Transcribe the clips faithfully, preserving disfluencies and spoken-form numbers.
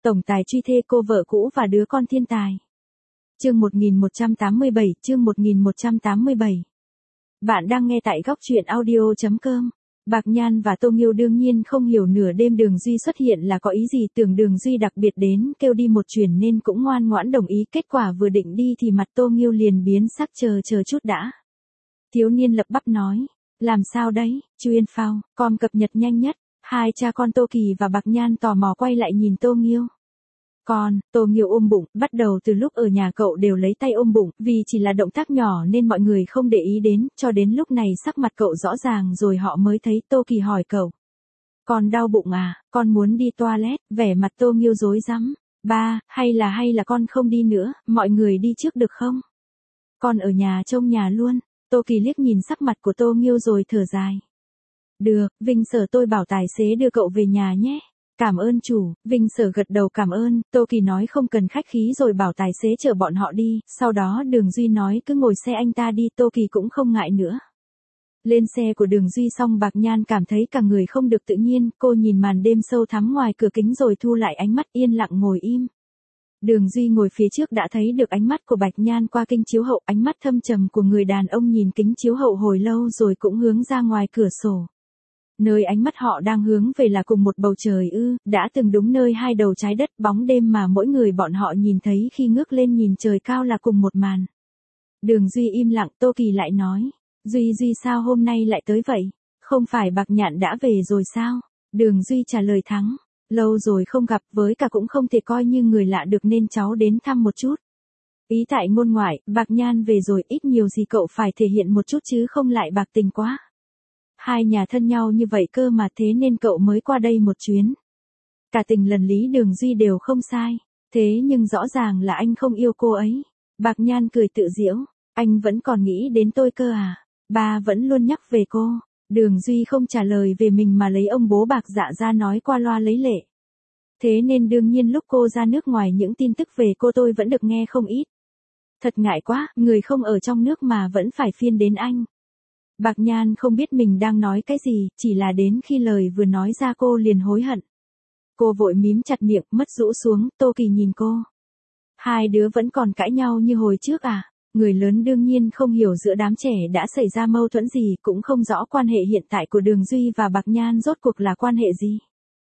Tổng tài truy thê cô vợ cũ và đứa con thiên tài. Chương một nghìn một trăm tám mươi bảy, chương một nghìn một trăm tám mươi bảy. Bạn đang nghe tại góc truyện audio chấm com. Bạc Nhan và Tô Nghiêu đương nhiên không hiểu nửa đêm Đường Duy xuất hiện là có ý gì, tưởng Đường Duy đặc biệt đến kêu đi một chuyến nên cũng ngoan ngoãn đồng ý, kết quả vừa định đi thì mặt Tô Nghiêu liền biến sắc, chờ chờ chút đã. Thiếu niên lập bắp nói, làm sao đấy, Chuyên Phao, com cập nhật nhanh nhất. Hai cha con Tô Kỳ và Bạc Nhan tò mò quay lại nhìn Tô Nghiêu. Con, Tô Nghiêu ôm bụng, bắt đầu từ lúc ở nhà cậu đều lấy tay ôm bụng, vì chỉ là động tác nhỏ nên mọi người không để ý đến, cho đến lúc này sắc mặt cậu rõ ràng rồi họ mới thấy. Tô Kỳ hỏi cậu. Con đau bụng à, con muốn đi toilet, vẻ mặt Tô Nghiêu rối rắm. Ba, hay là hay là con không đi nữa, mọi người đi trước được không? Con ở nhà trông nhà luôn. Tô Kỳ liếc nhìn sắc mặt của Tô Nghiêu rồi thở dài. Được, Vinh Sở tôi bảo tài xế đưa cậu về nhà nhé. Cảm ơn chủ. Vinh Sở gật đầu cảm ơn, Tô Kỳ nói không cần khách khí rồi bảo tài xế chở bọn họ đi, sau đó Đường Duy nói cứ ngồi xe anh ta đi, Tô Kỳ cũng không ngại nữa. Lên xe của Đường Duy xong Bạc Nhan cảm thấy cả người không được tự nhiên, cô nhìn màn đêm sâu thắm ngoài cửa kính rồi thu lại ánh mắt, yên lặng ngồi im. Đường Duy ngồi phía trước đã thấy được ánh mắt của Bạch Nhan qua kính chiếu hậu, ánh mắt thâm trầm của người đàn ông nhìn kính chiếu hậu hồi lâu rồi cũng hướng ra ngoài cửa sổ. Nơi ánh mắt họ đang hướng về là cùng một bầu trời ư, đã từng đúng nơi hai đầu trái đất, bóng đêm mà mỗi người bọn họ nhìn thấy khi ngước lên nhìn trời cao là cùng một màn. Đường Duy im lặng, Tô Kỳ lại nói, Duy Duy sao hôm nay lại tới vậy? Không phải Bạc Nhạn đã về rồi sao? Đường Duy trả lời thắng, lâu rồi không gặp, với cả cũng không thể coi như người lạ được nên cháu đến thăm một chút. Ý tại ngôn ngoại, Bạc Nhan về rồi, ít nhiều gì cậu phải thể hiện một chút chứ không lại bạc tình quá. Hai nhà thân nhau như vậy cơ mà, thế nên cậu mới qua đây một chuyến. Cả tình lần Lý Đường Duy đều không sai, thế nhưng rõ ràng là anh không yêu cô ấy. Bạc Nhan cười tự giễu, anh vẫn còn nghĩ đến tôi cơ à, ba vẫn luôn nhắc về cô. Đường Duy không trả lời về mình mà lấy ông bố Bạc Dạ ra nói qua loa lấy lệ. Thế nên đương nhiên lúc cô ra nước ngoài những tin tức về cô tôi vẫn được nghe không ít. Thật ngại quá, người không ở trong nước mà vẫn phải phiên đến anh. Bạc Nhan không biết mình đang nói cái gì, chỉ là đến khi lời vừa nói ra cô liền hối hận. Cô vội mím chặt miệng, mắt rũ xuống, Tô Kỳ nhìn cô. Hai đứa vẫn còn cãi nhau như hồi trước à? Người lớn đương nhiên không hiểu giữa đám trẻ đã xảy ra mâu thuẫn gì, cũng không rõ quan hệ hiện tại của Đường Duy và Bạc Nhan rốt cuộc là quan hệ gì.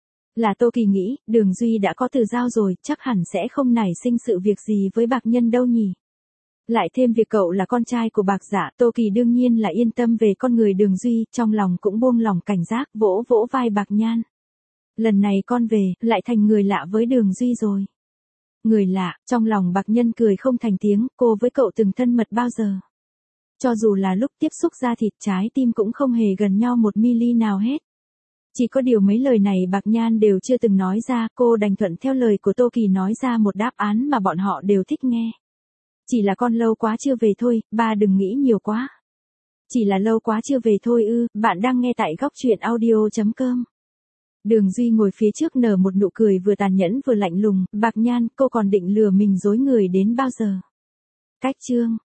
Là Tô Kỳ nghĩ, Đường Duy đã có từ giao rồi, chắc hẳn sẽ không nảy sinh sự việc gì với Bạc Nhân đâu nhỉ. Lại thêm việc cậu là con trai của Bạc Dạ, Tô Kỳ đương nhiên là yên tâm về con người Đường Duy, trong lòng cũng buông lỏng cảnh giác, vỗ vỗ vai Bạc Nhan. Lần này con về, lại thành người lạ với Đường Duy rồi. Người lạ, trong lòng Bạc Nhân cười không thành tiếng, cô với cậu từng thân mật bao giờ. Cho dù là lúc tiếp xúc da thịt, trái tim cũng không hề gần nhau một mi-li nào hết. Chỉ có điều mấy lời này Bạc Nhan đều chưa từng nói ra, cô đành thuận theo lời của Tô Kỳ nói ra một đáp án mà bọn họ đều thích nghe. Chỉ là con lâu quá chưa về thôi, ba đừng nghĩ nhiều quá. Chỉ là lâu quá chưa về thôi ư, bạn đang nghe tại góc truyện audio chấm com. Đường Duy ngồi phía trước nở một nụ cười vừa tàn nhẫn vừa lạnh lùng, Bạc Nhan, cô còn định lừa mình dối người đến bao giờ? Cách chương,